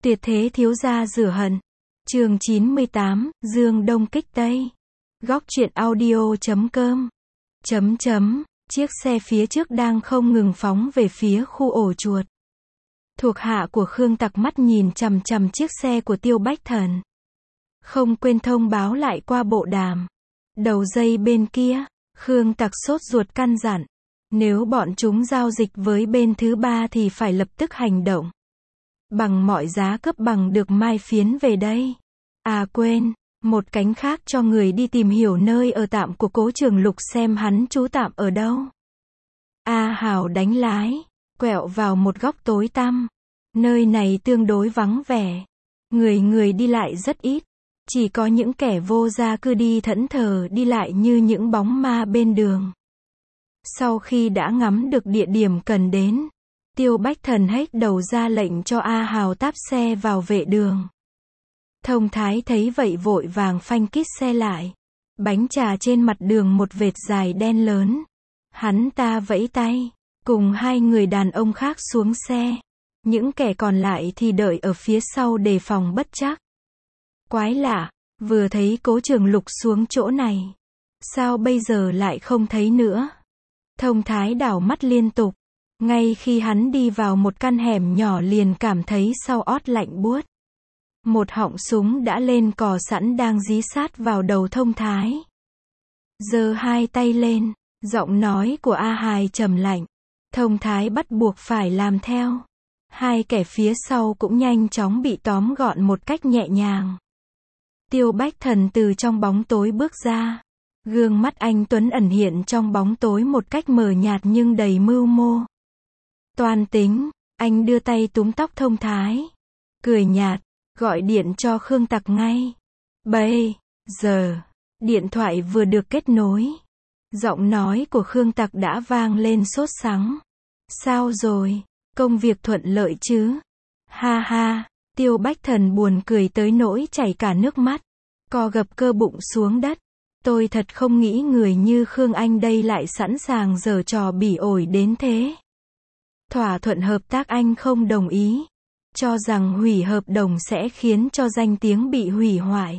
Tuyệt thế thiếu gia rửa hận. Chương 98, Dương Đông kích Tây. Góc truyện audio.com. Chiếc xe phía trước đang không ngừng phóng về phía khu ổ chuột. Thuộc hạ của Khương Tặc mắt nhìn chằm chằm chiếc xe của Tiêu Bách Thần. Không quên thông báo lại qua bộ đàm. Đầu dây bên kia, Khương Tặc sốt ruột căn dặn. Nếu bọn chúng giao dịch với bên thứ ba thì phải lập tức hành động. Bằng mọi giá cướp bằng được Mai Phiến về đây. À quên, một cánh khác cho người đi tìm hiểu nơi ở tạm của Cố Trường Lục xem hắn trú tạm ở đâu. A Hào đánh lái, quẹo vào một góc tối tăm. Nơi này tương đối vắng vẻ. Người đi lại rất ít. Chỉ có những kẻ vô gia cư đi thẫn thờ đi lại như những bóng ma bên đường. Sau khi đã ngắm được địa điểm cần đến, Tiêu Bách Thần hét đầu ra lệnh cho A Hào táp xe vào vệ đường. Thông Thái thấy vậy vội vàng phanh kít xe lại. Bánh trà trên mặt đường một vệt dài đen lớn. Hắn ta vẫy tay, cùng hai người đàn ông khác xuống xe. Những kẻ còn lại thì đợi ở phía sau đề phòng bất trắc. Quái lạ, vừa thấy Cố Trường Lục xuống chỗ này. Sao bây giờ lại không thấy nữa? Thông Thái đảo mắt liên tục. Ngay khi hắn đi vào một căn hẻm nhỏ liền cảm thấy sau ót lạnh buốt. Một họng súng đã lên cò sẵn đang dí sát vào đầu Thông Thái. Giơ hai tay lên, giọng nói của A Hài trầm lạnh. Thông Thái bắt buộc phải làm theo. Hai kẻ phía sau cũng nhanh chóng bị tóm gọn một cách nhẹ nhàng. Tiêu Bách Thần từ trong bóng tối bước ra. Gương mắt anh tuấn ẩn hiện trong bóng tối một cách mờ nhạt nhưng đầy mưu mô. Toan tính, anh đưa tay túm tóc Thông Thái. Cười nhạt, gọi điện cho Khương Tặc ngay. Bây giờ, điện thoại vừa được kết nối. Giọng nói của Khương Tặc đã vang lên sốt sắng. Sao rồi, công việc thuận lợi chứ? Ha ha, Tiêu Bách Thần buồn cười tới nỗi chảy cả nước mắt. Co gập cơ bụng xuống đất. Tôi thật không nghĩ người như Khương Anh đây lại sẵn sàng giở trò bỉ ổi đến thế. Thỏa thuận hợp tác anh không đồng ý. Cho rằng hủy hợp đồng sẽ khiến cho danh tiếng bị hủy hoại.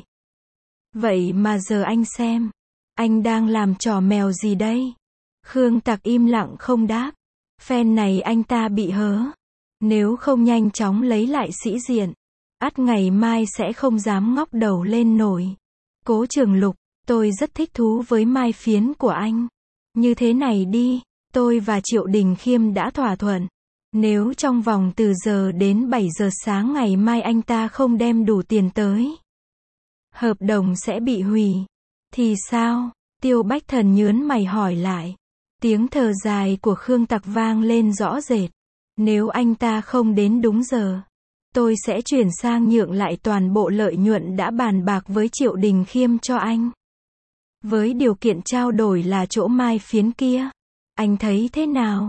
Vậy mà giờ anh xem. Anh đang làm trò mèo gì đây? Khương Tặc im lặng không đáp. Phen này anh ta bị hớ. Nếu không nhanh chóng lấy lại sĩ diện, ắt ngày mai sẽ không dám ngóc đầu lên nổi. Cố Trường Lục, tôi rất thích thú với Mai Phiến của anh. Như thế này đi, tôi và Triệu Đình Khiêm đã thỏa thuận. Nếu trong vòng từ giờ đến 7 giờ sáng ngày mai anh ta không đem đủ tiền tới, hợp đồng sẽ bị hủy. Thì sao? Tiêu Bách Thần nhớn mày hỏi lại. Tiếng thở dài của Khương Tặc vang lên rõ rệt. Nếu anh ta không đến đúng giờ, tôi sẽ chuyển sang nhượng lại toàn bộ lợi nhuận đã bàn bạc với Triệu Đình Khiêm cho anh. Với điều kiện trao đổi là chỗ Mai Phiến kia. Anh thấy thế nào?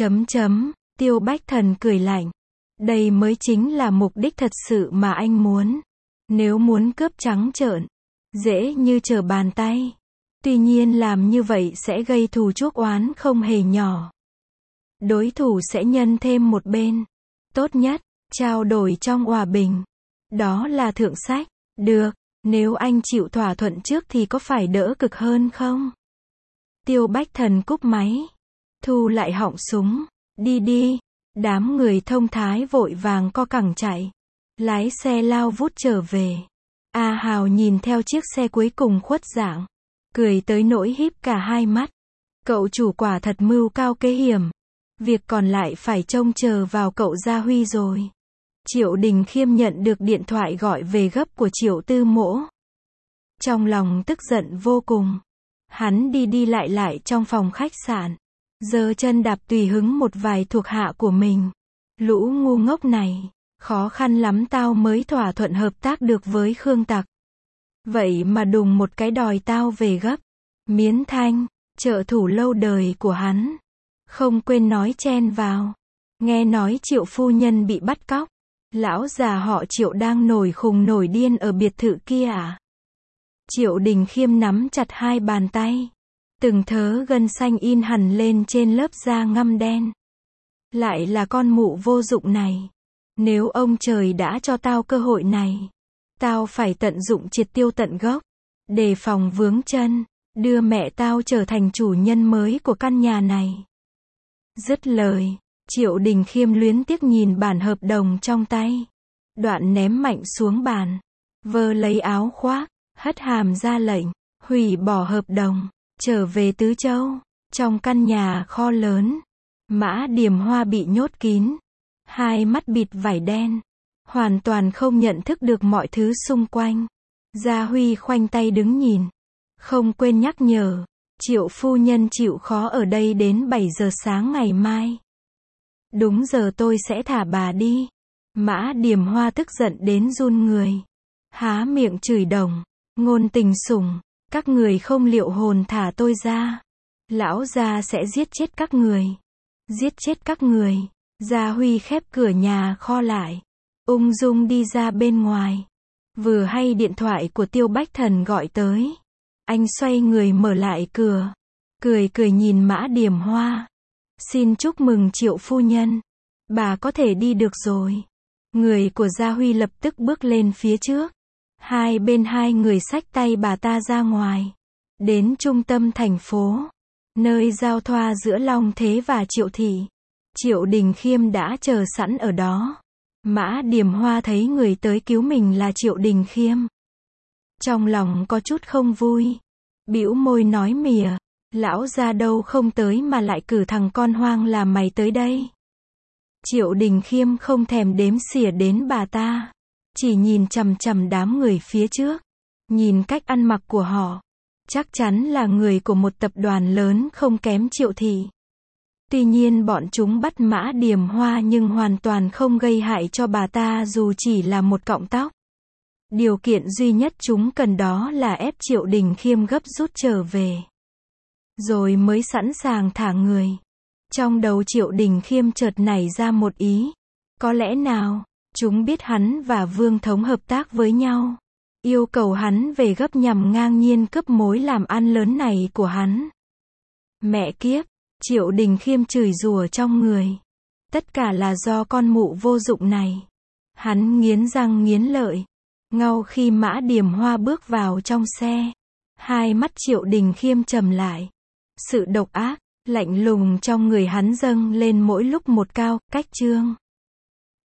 Tiêu Bách Thần cười lạnh. Đây mới chính là mục đích thật sự mà anh muốn. Nếu muốn cướp trắng trợn, dễ như trở bàn tay. Tuy nhiên làm như vậy sẽ gây thù chuốc oán không hề nhỏ. Đối thủ sẽ nhân thêm một bên. Tốt nhất, trao đổi trong hòa bình. Đó là thượng sách. Được, nếu anh chịu thỏa thuận trước thì có phải đỡ cực hơn không? Tiêu Bách Thần cúp máy. Thu lại họng súng. Đi. Đám người Thông Thái vội vàng co cẳng chạy. Lái xe lao vút trở về. A Hào nhìn theo chiếc xe cuối cùng khuất dạng. Cười tới nỗi híp cả hai mắt. Cậu chủ quả thật mưu cao kế hiểm. Việc còn lại phải trông chờ vào cậu Gia Huy rồi. Triệu Đình Khiêm nhận được điện thoại gọi về gấp của Triệu Tư Mỗ. Trong lòng tức giận vô cùng. Hắn đi lại trong phòng khách sạn. Giơ chân đạp tùy hứng một vài thuộc hạ của mình. Lũ ngu ngốc này, khó khăn lắm tao mới thỏa thuận hợp tác được với Khương Tặc. Vậy mà đùng một cái đòi tao về gấp. Miến Thanh, trợ thủ lâu đời của hắn. Không quên nói chen vào. Nghe nói Triệu phu nhân bị bắt cóc. Lão già họ Triệu đang nổi khùng nổi điên ở biệt thự kia à? Triệu Đình Khiêm nắm chặt hai bàn tay. Từng thớ gân xanh in hẳn lên trên lớp da ngăm đen. Lại là con mụ vô dụng này. Nếu ông trời đã cho tao cơ hội này, tao phải tận dụng triệt tiêu tận gốc, đề phòng vướng chân, đưa mẹ tao trở thành chủ nhân mới của căn nhà này. Dứt lời, Triệu Đình Khiêm luyến tiếc nhìn bản hợp đồng trong tay, đoạn ném mạnh xuống bàn, vơ lấy áo khoác, hất hàm ra lệnh, hủy bỏ hợp đồng, trở về Tứ Châu. Trong căn nhà kho lớn, Mã Điềm Hoa bị nhốt kín, hai mắt bịt vải đen, hoàn toàn không nhận thức được mọi thứ xung quanh. Gia Huy khoanh tay đứng nhìn, không quên nhắc nhở, Triệu phu nhân chịu khó ở đây đến 7 giờ sáng ngày mai. Đúng giờ tôi sẽ thả bà đi. Mã Điềm Hoa tức giận đến run người, há miệng chửi đồng, ngôn tình sủng, các người không liệu hồn thả tôi ra, lão gia sẽ giết chết các người. Giết chết các người. Gia Huy khép cửa nhà kho lại, ung dung đi ra bên ngoài. Vừa hay điện thoại của Tiêu Bách Thần gọi tới. Anh xoay người mở lại cửa, cười cười nhìn Mã Điềm Hoa. Xin chúc mừng Triệu phu nhân, bà có thể đi được rồi. Người của Gia Huy lập tức bước lên phía trước. Hai bên hai người xách tay bà ta ra ngoài. Đến trung tâm thành phố, nơi giao thoa giữa Long Thế và Triệu Thị. Triệu Đình Khiêm đã chờ sẵn ở đó. Mã Điềm Hoa thấy người tới cứu mình là Triệu Đình Khiêm, trong lòng có chút không vui, bĩu môi nói mỉa, lão gia đâu không tới mà lại cử thằng con hoang là mày tới đây. Triệu Đình Khiêm không thèm đếm xỉa đến bà ta, chỉ nhìn chằm chằm đám người phía trước, nhìn cách ăn mặc của họ, chắc chắn là người của một tập đoàn lớn không kém Triệu Thị. Tuy nhiên bọn chúng bắt Mã Điềm Hoa nhưng hoàn toàn không gây hại cho bà ta dù chỉ là một cọng tóc. Điều kiện duy nhất chúng cần đó là ép Triệu Đình Khiêm gấp rút trở về, rồi mới sẵn sàng thả người. Trong đầu Triệu Đình Khiêm chợt nảy ra một ý. Có lẽ nào, chúng biết hắn và Vương Thống hợp tác với nhau, yêu cầu hắn về gấp nhằm ngang nhiên cướp mối làm ăn lớn này của hắn. Mẹ kiếp, Triệu Đình Khiêm chửi rủa trong người. Tất cả là do con mụ vô dụng này. Hắn nghiến răng nghiến lợi. Ngau khi Mã Điềm Hoa bước vào trong xe, hai mắt Triệu Đình Khiêm trầm lại. Sự độc ác, lạnh lùng trong người hắn dâng lên mỗi lúc một cao, cách trương.